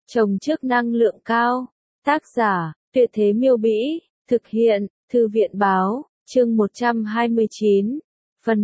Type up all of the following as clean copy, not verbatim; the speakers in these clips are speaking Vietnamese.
Trồng trước năng lượng cao. Tác giả, Tuyệt Thế Miêu Bĩ. Thực hiện, Thư viện Báo. Chương 129. Phần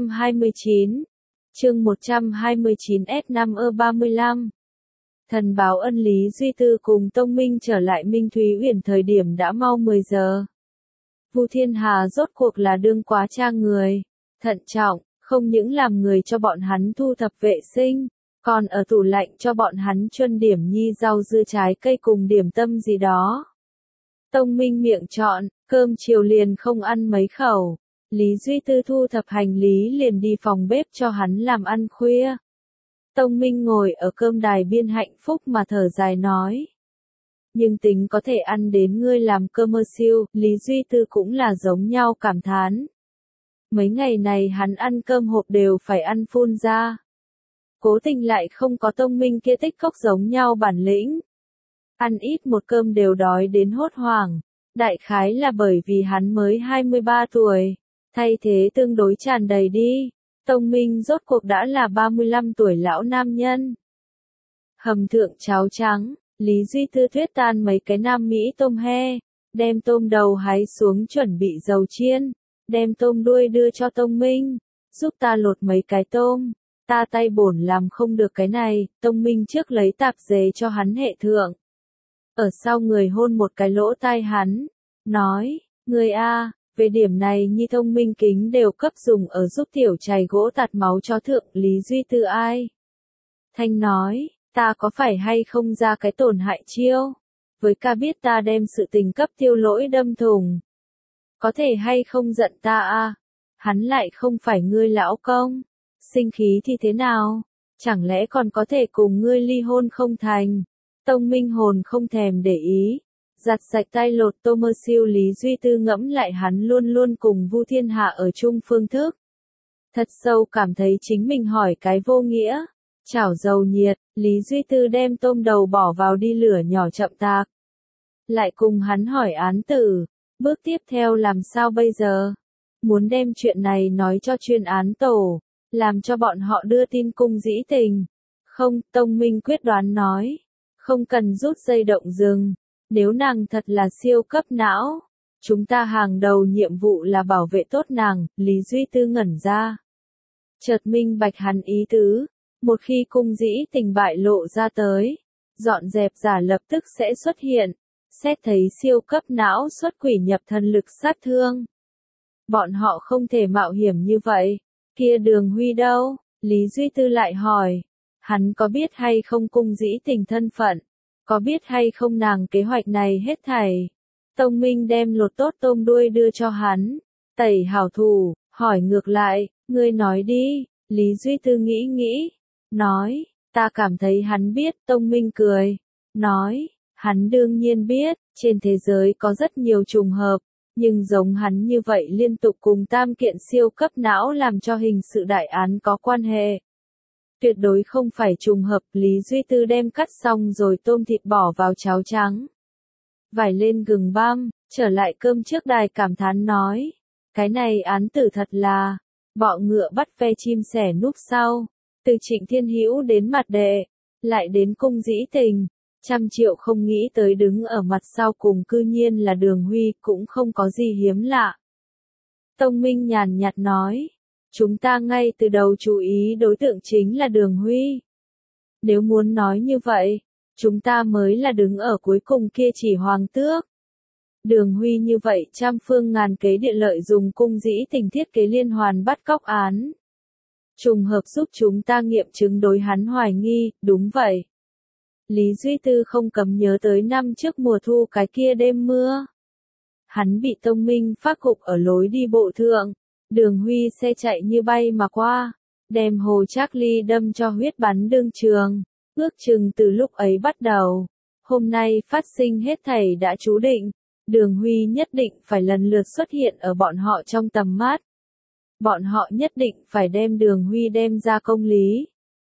129. Chương 129 S5E35. Thần báo ân Lý Duy Tư cùng Tông Minh trở lại Minh Thúy Uyển thời điểm đã mau 10 giờ. Vu Thiên Hà rốt cuộc là đương quá trang người, thận trọng, không những làm người cho bọn hắn thu thập vệ sinh, còn ở tủ lạnh cho bọn hắn chuân điểm nhi rau dưa trái cây cùng điểm tâm gì đó. Tông Minh miệng trọn, cơm chiều liền không ăn mấy khẩu. Lý Duy Tư thu thập hành lý liền đi phòng bếp cho hắn làm ăn khuya. Tông Minh ngồi ở cơm đài biên hạnh phúc mà thở dài nói. Nhưng tính có thể ăn đến ngươi làm cơm mơ siêu, Lý Duy Tư cũng là giống nhau cảm thán. Mấy ngày này hắn ăn cơm hộp đều phải ăn phun ra. Cố tình lại không có Tông Minh kia tích cốc giống nhau bản lĩnh. Ăn ít một cơm đều đói đến hốt hoảng. Đại khái là bởi vì hắn mới 23 tuổi. Thay thế tương đối tràn đầy đi. Tông Minh rốt cuộc đã là 35 tuổi lão nam nhân. Hầm thượng cháo trắng, Lý Duy Tư thuyết tan mấy cái nam Mỹ tôm he, đem tôm đầu hái xuống chuẩn bị dầu chiên, đem tôm đuôi đưa cho Tông Minh, giúp ta lột mấy cái tôm, ta tay bổn làm không được cái này. Tông Minh trước lấy tạp dề cho hắn hệ thượng. Ở sau người hôn một cái lỗ tai hắn, nói, người a, về điểm này nhi Thông Minh kính đều cấp dùng ở giúp tiểu chày gỗ tạt máu cho thượng. Lý Duy Tư ai? Thanh nói, ta có phải hay không ra cái tổn hại chiêu? Với ca biết ta đem sự tình cấp tiêu lỗi đâm thùng. Có thể hay không giận ta a? Hắn lại không phải ngươi lão công. Sinh khí thì thế nào? Chẳng lẽ còn có thể cùng ngươi ly hôn không thành? Tông Minh hồn không thèm để ý. Giặt sạch tay lột tô mơ siêu. Lý Duy Tư ngẫm lại hắn luôn luôn cùng Vu Thiên Hạ ở chung phương thức. Thật sâu cảm thấy chính mình hỏi cái vô nghĩa. Chảo dầu nhiệt, Lý Duy Tư đem tôm đầu bỏ vào đi lửa nhỏ chậm tạc. Lại cùng hắn hỏi án tử, bước tiếp theo làm sao bây giờ? Muốn đem chuyện này nói cho chuyên án tổ, làm cho bọn họ đưa tin cung dĩ tình. Không, Tông Minh quyết đoán nói, không cần rút dây động rừng. Nếu nàng thật là siêu cấp não, chúng ta hàng đầu nhiệm vụ là bảo vệ tốt nàng. Lý Duy Tư ngẩn ra. Chợt minh bạch hắn ý tứ, một khi cung dĩ tình bại lộ ra tới, dọn dẹp giả lập tức sẽ xuất hiện, xét thấy siêu cấp não xuất quỷ nhập thần lực sát thương. Bọn họ không thể mạo hiểm như vậy. Kia Đường Huy đâu? Lý Duy Tư lại hỏi, hắn có biết hay không cung dĩ tình thân phận? Có biết hay không nàng kế hoạch này hết thảy? Tông Minh đem lột tốt tôm đuôi đưa cho hắn. Tẩy hảo thủ, hỏi ngược lại, ngươi nói đi. Lý Duy Tư nghĩ nghĩ, nói, ta cảm thấy hắn biết. Tông Minh cười, nói, hắn đương nhiên biết, trên thế giới có rất nhiều trùng hợp, nhưng giống hắn như vậy liên tục cùng tam kiện siêu cấp não làm cho hình sự đại án có quan hệ. Tuyệt đối không phải trùng hợp. Lý Duy Tư đem cắt xong rồi tôm thịt bỏ vào cháo trắng. Vải lên gừng băm, trở lại cơm trước đài cảm thán nói. Cái này án tử thật là, bọ ngựa bắt ve chim sẻ núp sau. Từ Trịnh Thiên Hữu đến mặt đệ, lại đến cung dĩ tình. 100 triệu không nghĩ tới đứng ở mặt sau cùng cư nhiên là Đường Huy, cũng không có gì hiếm lạ. Tông Minh nhàn nhạt nói. Chúng ta ngay từ đầu chú ý đối tượng chính là Đường Huy. Nếu muốn nói như vậy, chúng ta mới là đứng ở cuối cùng kia chỉ hoàng tước. Đường Huy như vậy trăm phương ngàn kế địa lợi dùng cung dĩ tình thiết kế liên hoàn bắt cóc án. Trùng hợp giúp chúng ta nghiệm chứng đối hắn hoài nghi. Đúng vậy. Lý Duy Tư không cấm nhớ tới năm trước mùa thu cái kia đêm mưa. Hắn bị Tông Minh phát cục ở lối đi bộ thượng. Đường Huy xe chạy như bay mà qua, đem Hồ Trác Ly đâm cho huyết bắn đương trường. Ước chừng từ lúc ấy bắt đầu, hôm nay phát sinh hết thảy đã chú định. Đường Huy nhất định phải lần lượt xuất hiện ở bọn họ trong tầm mắt. Bọn họ nhất định phải đem Đường Huy đem ra công lý.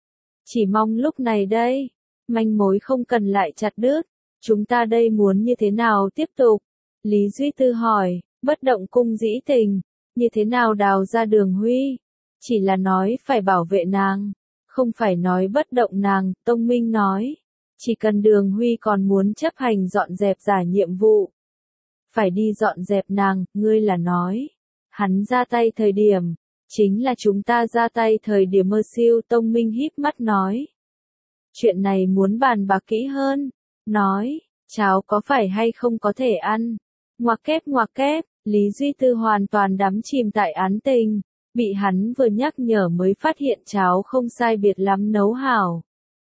Chỉ mong lúc này đây, manh mối không cần lại chặt đứt. Chúng ta đây muốn như thế nào tiếp tục? Lý Duy Tư hỏi, bất động cung dĩ tình. Như thế nào đào ra Đường Huy? Chỉ là nói phải bảo vệ nàng, không phải nói bất động nàng. Tông Minh nói, Chỉ cần Đường Huy còn muốn chấp hành dọn dẹp giả nhiệm vụ. Phải đi dọn dẹp nàng, ngươi là nói. Hắn ra tay thời điểm. Chính là chúng ta ra tay thời điểm mơ siêu Tông Minh híp mắt nói. Chuyện này muốn bàn bạc kỹ hơn. Nói, cháo có phải hay không có thể ăn. Ngoặc kép, Lý Duy Tư hoàn toàn đắm chìm tại án tình. Bị hắn vừa nhắc nhở mới phát hiện cháo không sai biệt lắm nấu hảo.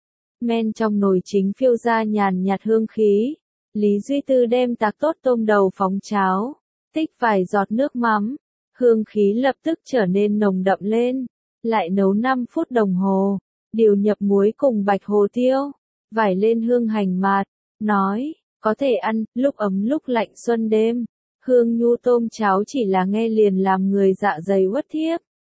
Men trong nồi chính phiêu ra nhàn nhạt hương khí. Lý Duy Tư đem tạc tốt tôm đầu phóng cháo. Tích vài giọt nước mắm. Hương khí lập tức trở nên nồng đậm lên. Lại nấu 5 phút đồng hồ. Điều nhập muối cùng bạch hồ tiêu. Vải lên hương hành mạt. Nói, có thể ăn, lúc ấm lúc lạnh xuân đêm. Hương nhu tôm cháo chỉ là nghe liền làm người dạ dày uất thiếp.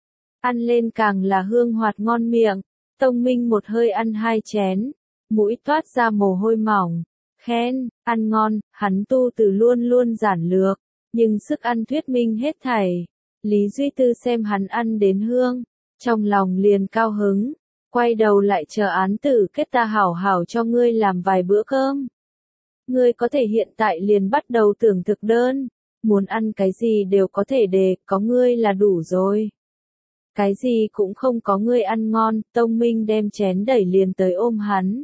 Ăn lên càng là hương hoạt ngon miệng. Tông Minh một hơi ăn 2 chén. Mũi toát ra mồ hôi mỏng. Khen, ăn ngon, hắn tu từ luôn luôn giản lược. Nhưng sức ăn thuyết minh hết thảy. Lý Duy Tư xem hắn ăn đến hương. Trong lòng liền cao hứng. Quay đầu lại chờ án tử kết ta hảo hảo cho ngươi làm vài bữa cơm. Ngươi có thể hiện tại liền bắt đầu tưởng thực đơn. Muốn ăn cái gì đều có thể đề, có ngươi là đủ rồi. Cái gì cũng không có ngươi ăn ngon, Tông Minh đem chén đẩy liền tới ôm hắn.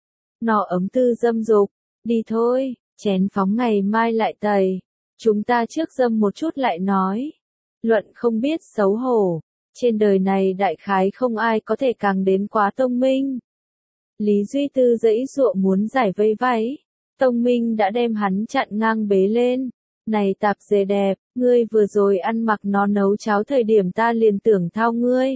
Nọ ấm tư dâm dục, đi thôi, chén phóng ngày mai lại tẩy. Chúng ta trước dâm một chút lại nói. Luận không biết xấu hổ. Trên đời này đại khái không ai có thể càng đến quá Tông Minh. Lý Duy Tư giãy giụa muốn giải vây váy. Tông Minh đã đem hắn chặn ngang bế lên. Này tạp dề đẹp, ngươi vừa rồi ăn mặc nó nấu cháo thời điểm ta liền tưởng thao ngươi.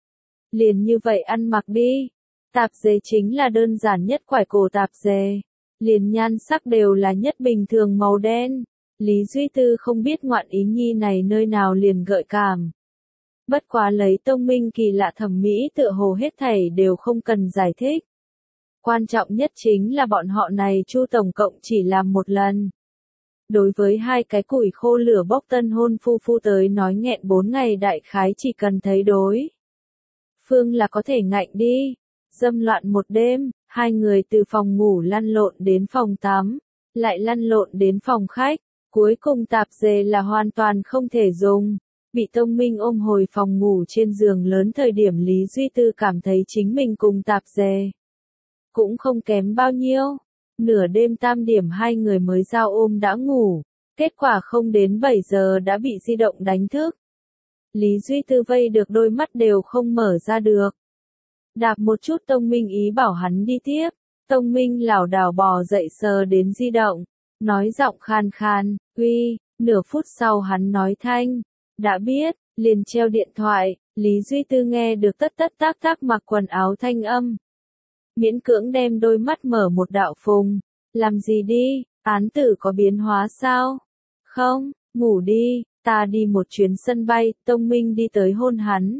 Liền như vậy ăn mặc đi. Tạp dề chính là đơn giản nhất quải cổ tạp dề. Liền nhan sắc đều là nhất bình thường màu đen. Lý Duy Tư không biết ngoạn ý nhi này nơi nào liền gợi cảm. Bất quá lấy Tông Minh kỳ lạ thẩm mỹ tựa hồ hết thảy đều không cần giải thích. Quan trọng nhất chính là bọn họ này Chu tổng cộng chỉ làm một lần. Đối với 2 cái củi khô lửa bốc tân hôn phu phu tới nói nghẹn 4 ngày đại khái chỉ cần thấy đối phương là có thể ngạnh đi. Dâm loạn một đêm, 2 người từ phòng ngủ lăn lộn đến phòng tắm, lại lăn lộn đến phòng khách, cuối cùng tạp dề là hoàn toàn không thể dùng. Bị Tông Minh ôm hồi phòng ngủ trên giường lớn thời điểm Lý Duy Tư cảm thấy chính mình cùng tạp dề cũng không kém bao nhiêu. Nửa đêm tam điểm 2 người mới giao ôm đã ngủ, kết quả không đến 7 giờ đã bị di động đánh thức. Lý Duy Tư vây được đôi mắt đều không mở ra được. Đạp một chút Tông Minh ý bảo hắn đi tiếp. Tông Minh lảo đảo bò dậy sờ đến di động, nói giọng khan khan, uy, nửa phút sau hắn nói thanh, đã biết, liền treo điện thoại. Lý Duy Tư nghe được tất tất tác tác mặc quần áo thanh âm. Miễn cưỡng đem đôi mắt mở một đạo phùng. Làm gì đi, án tử có biến hóa sao? Không, ngủ đi, ta đi một chuyến sân bay. Tông Minh đi tới hôn hắn.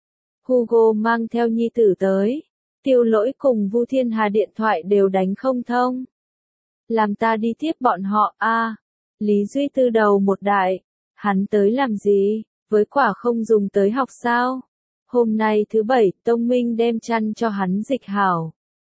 Hugo mang theo nhi tử tới. Tiêu Lỗi cùng Vu Thiên Hà điện thoại đều đánh không thông. Làm ta đi tiếp bọn họ a. Lý Duy Tư đầu một đại. Hắn tới làm gì, với quả không dùng tới học sao? Hôm nay thứ 7, Tông Minh đem chăn cho hắn dịch hảo.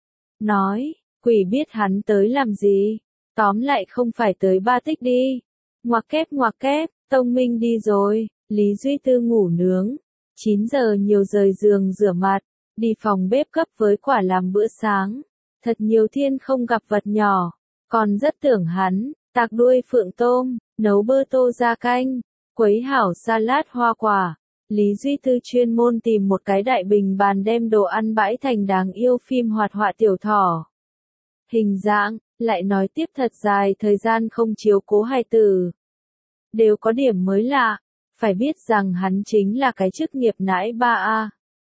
Nói, quỷ biết hắn tới làm gì, tóm lại không phải tới Ba Tích đi. Ngoặc kép, Tông Minh đi rồi, Lý Duy Tư ngủ nướng. 9 giờ nhiều rời giường rửa mặt, đi phòng bếp cấp với quả làm bữa sáng. Thật nhiều thiên không gặp vật nhỏ, còn rất tưởng hắn, tạc đuôi phượng tôm, nấu bơ tô ra canh, quấy hảo salad hoa quả. Lý Duy Tư chuyên môn tìm một cái đại bình bàn đem đồ ăn bãi thành đáng yêu phim hoạt họa tiểu thỏ. Hình dạng, lại nói tiếp thật dài thời gian không chiếu cố hài tử. Đều có điểm mới lạ, phải biết rằng hắn chính là cái chức nghiệp nãi ba a.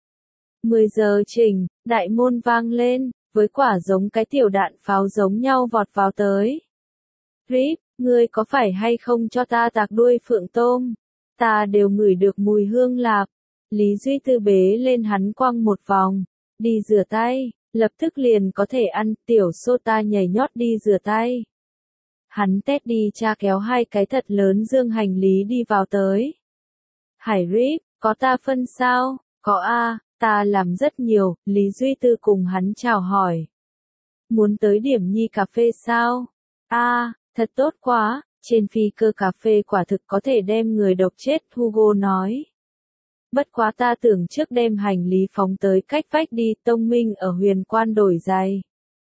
10 giờ chỉnh, đại môn vang lên, với quả giống cái tiểu đạn pháo giống nhau vọt vào tới. Rip, ngươi có phải hay không cho ta tạc đuôi phượng tôm? Ta đều ngửi được mùi hương lạp. Lý Duy Tư bế lên hắn quăng một vòng. Đi rửa tay, lập tức liền có thể ăn. Tiểu Sô ta nhảy nhót đi rửa tay. Hắn tét đi cha kéo 2 cái thật lớn dương hành lý đi vào tới. Hải Rip, có ta phân sao? Có a, ta làm rất nhiều. Lý Duy Tư cùng hắn chào hỏi. Muốn tới điểm nhi cà phê sao? Thật tốt quá, trên phi cơ cà phê quả thực có thể đem người độc chết, Hugo nói. Bất quá ta tưởng trước đem hành lý phóng tới cách vách đi, Tông Minh ở Huyền Quan đổi giày.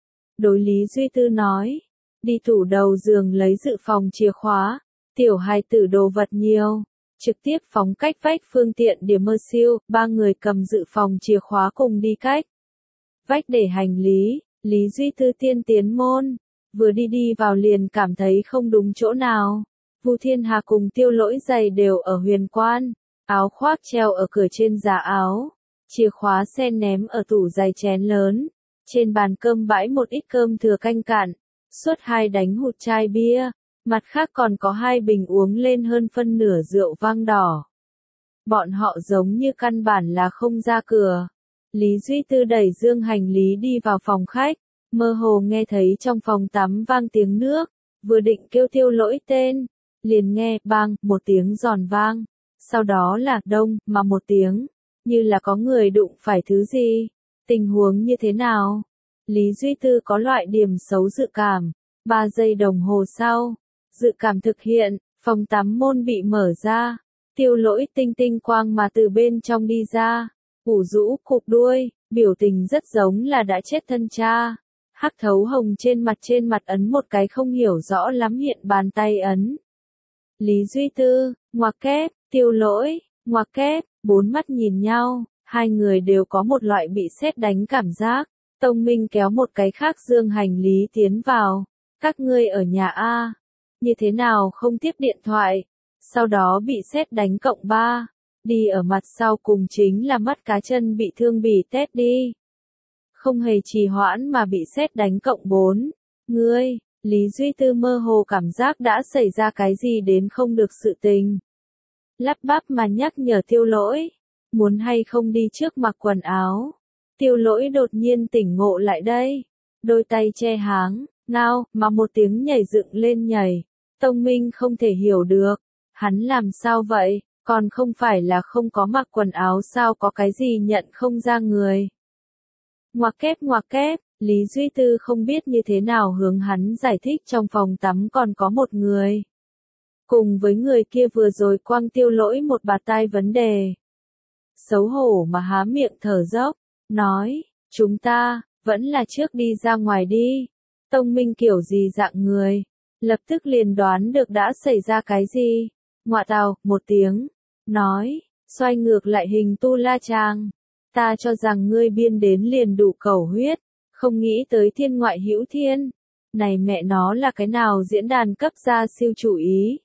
Đối Lý Duy Tư nói, đi tủ đầu giường lấy dự phòng chìa khóa, tiểu hài tử đồ vật nhiều, trực tiếp phóng cách vách phương tiện điểm mơ siêu, ba người cầm dự phòng chìa khóa cùng đi cách vách để hành lý. Lý Duy Tư tiên tiến môn, vừa đi vào liền cảm thấy không đúng chỗ nào. Vu Thiên Hà cùng Tiêu Lỗi giày đều ở Huyền Quan, áo khoác treo ở cửa trên giá áo, chìa khóa xe ném ở tủ giày chén lớn, trên bàn cơm bãi một ít cơm thừa canh cạn, suốt 2 đánh hụt chai bia, mặt khác còn có 2 bình uống lên hơn phân nửa rượu vang đỏ. Bọn họ giống như căn bản là không ra cửa. Lý Duy Tư đẩy dương hành lý đi vào phòng khách, mơ hồ nghe thấy trong phòng tắm vang tiếng nước, vừa định kêu Tiêu Lỗi tên, liền nghe bang một tiếng giòn vang, sau đó là đông mà một tiếng, như là có người đụng phải thứ gì. Tình huống như thế nào? Lý Duy Tư có loại điểm xấu dự cảm. 3 giây đồng hồ sau, dự cảm thực hiện, phòng tắm môn bị mở ra, Tiêu Lỗi tinh tinh quang mà từ bên trong đi ra, ủ rũ cụp đuôi, biểu tình rất giống là đã chết thân cha. Hắc thấu hồng trên mặt ấn một cái không hiểu rõ lắm hiện bàn tay ấn. Lý Duy Tư, ngoặc kép, Tiêu Lỗi, ngoặc kép, 4 mắt nhìn nhau, hai người đều có một loại bị sét đánh cảm giác. Tông Minh kéo một cái khác dương hành lý tiến vào. Các ngươi ở nhà A. Như thế nào không tiếp điện thoại? Sau đó bị sét đánh cộng 3. Đi ở mặt sau cùng chính là mắt cá chân bị thương bị tét đi. Không hề trì hoãn mà bị sét đánh cộng 4. Ngươi, Lý Duy Tư mơ hồ cảm giác đã xảy ra cái gì đến không được sự tình. Lắp bắp mà nhắc nhở Tiêu Lỗi. Muốn hay không đi trước mặc quần áo. Tiêu Lỗi đột nhiên tỉnh ngộ lại đây. Đôi tay che háng, ngao, mà một tiếng nhảy dựng lên nhảy. Tông Minh không thể hiểu được. Hắn làm sao vậy, còn không phải là không có mặc quần áo sao có cái gì nhận không ra người. Ngoặc kép, Lý Duy Tư không biết như thế nào hướng hắn giải thích trong phòng tắm còn có một người. Cùng với người kia vừa rồi quăng Tiêu Lỗi một bạt tai vấn đề. Xấu hổ mà há miệng thở dốc, nói, chúng ta, vẫn là trước đi ra ngoài đi. Tông Minh kiểu gì dạng người, lập tức liền đoán được đã xảy ra cái gì. Ngoạ tào, một tiếng, nói, xoay ngược lại hình tu la chang. Ta cho rằng ngươi biên đến liền đủ cầu huyết, không nghĩ tới thiên ngoại hữu thiên. Này mẹ nó là cái nào diễn đàn cấp ra siêu chủ ý.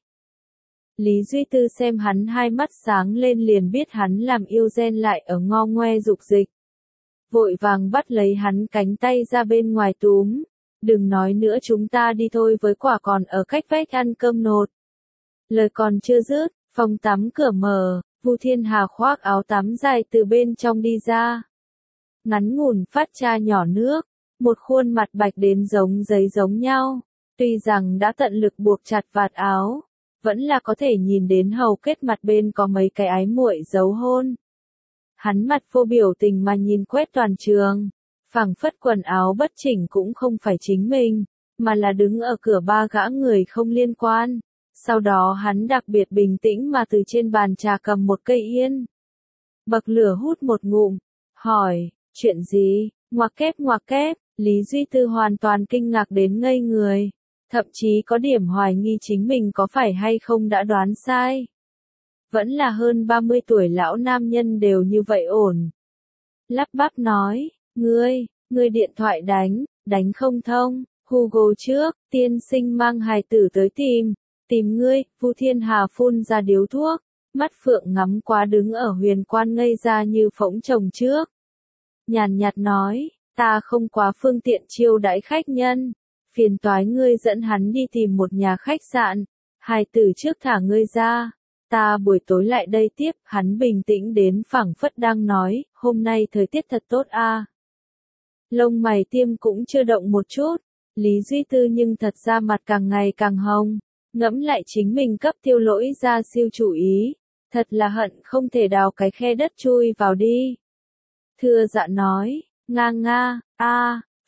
Lý Duy Tư xem hắn hai mắt sáng lên liền biết hắn làm yêu gen lại ở ngo ngoe dục dịch. Vội vàng bắt lấy hắn cánh tay ra bên ngoài túm. Đừng nói nữa chúng ta đi thôi với quả còn ở cách vách ăn cơm nột. Lời còn chưa dứt, phòng tắm cửa mở, Vu Thiên Hà khoác áo tắm dài từ bên trong đi ra. Ngắn ngủn phát cha nhỏ nước, một khuôn mặt bạch đến giống giấy giống nhau. Tuy rằng đã tận lực buộc chặt vạt áo, vẫn là có thể nhìn đến hầu kết mặt bên có mấy cái ái muội dấu hôn. Hắn mặt vô biểu tình mà nhìn quét toàn trường, phảng phất quần áo bất chỉnh cũng không phải chính mình, mà là đứng ở cửa 3 gã người không liên quan. Sau đó hắn đặc biệt bình tĩnh mà từ trên bàn trà cầm một cây yên. Bậc lửa hút một ngụm, hỏi, chuyện gì, ngoặc kép, Lý Duy Tư hoàn toàn kinh ngạc đến ngây người. Thậm chí có điểm hoài nghi chính mình có phải hay không đã đoán sai. Vẫn là hơn 30 tuổi lão nam nhân đều như vậy ổn. Lắp bắp nói, ngươi điện thoại đánh không thông, Hugo trước, tiên sinh mang hài tử tới tìm ngươi, Vu Thiên Hà phun ra điếu thuốc, mắt phượng ngắm quá đứng ở Huyền Quan ngây ra như phỗng chồng trước. Nhàn nhạt nói, ta không quá phương tiện chiêu đãi khách nhân, phiền toái ngươi dẫn hắn đi tìm một nhà khách sạn, hài tử trước thả ngươi ra, ta buổi tối lại đây tiếp. Hắn bình tĩnh đến phảng phất đang nói, hôm nay thời tiết thật tốt a. Lông mày tiêm cũng chưa động một chút, Lý Duy Tư nhưng thật ra mặt càng ngày càng hồng. Ngẫm lại chính mình cấp Tiêu Lỗi ra siêu chủ ý, thật là hận không thể đào cái khe đất chui vào đi. Thưa dạ nói, nga,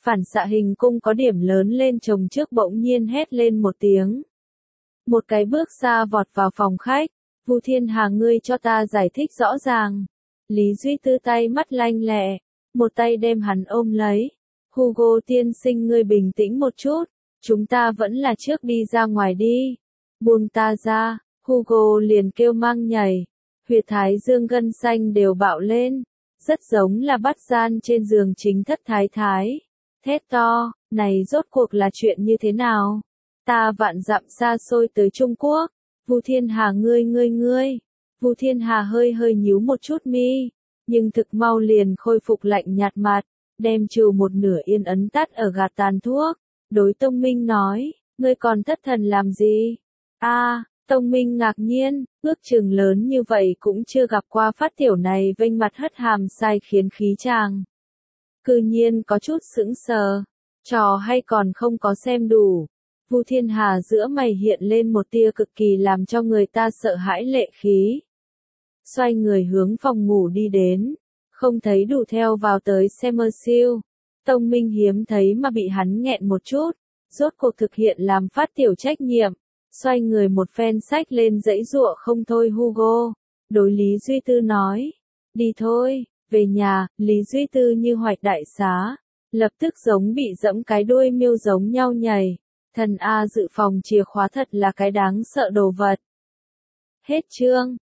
Phản xạ hình cung có điểm lớn lên chồng trước bỗng nhiên hét lên một tiếng. Một cái bước xa vọt vào phòng khách. Vu Thiên Hà, ngươi cho ta giải thích rõ ràng. Lý Duy Tư tay mắt lanh lẹ, một tay đem hắn ôm lấy. Hugo tiên sinh, ngươi bình tĩnh một chút, chúng ta vẫn là trước đi ra ngoài đi. Buông ta ra. Hugo liền kêu mang nhảy. Huyệt thái dương gân xanh đều bạo lên, rất giống là bắt gian trên giường chính thất thái thái. Thét to, này rốt cuộc là chuyện như thế nào? Ta vạn dặm xa xôi tới Trung Quốc. Vu Thiên Hà, ngươi. Vu Thiên Hà hơi nhíu một chút mi, nhưng thực mau liền khôi phục lạnh nhạt mặt, đem trừ một nửa yên ấn tắt ở gạt tàn thuốc. Đối Tông Minh nói, ngươi còn thất thần làm gì? Tông Minh ngạc nhiên, ước chừng lớn như vậy cũng chưa gặp qua phát tiểu này vênh mặt hất hàm sai khiến khí chàng. Cư nhiên có chút sững sờ, trò hay còn không có xem đủ. Vu Thiên Hà giữa mày hiện lên một tia cực kỳ làm cho người ta sợ hãi lệ khí. Xoay người hướng phòng ngủ đi đến, không thấy đủ theo vào tới Semersill. Tông Minh hiếm thấy mà bị hắn nghẹn một chút, rốt cuộc thực hiện làm phát tiểu trách nhiệm. Xoay người một phen xách lên dãy giụa không thôi Hugo. Đối Lý Duy Tư nói, đi thôi, về nhà. Lý Duy Tư như hoạch đại xá, lập tức giống bị dẫm cái đuôi miêu giống nhau nhảy. Thần A, dự phòng chìa khóa thật là cái đáng sợ đồ vật. Hết chương.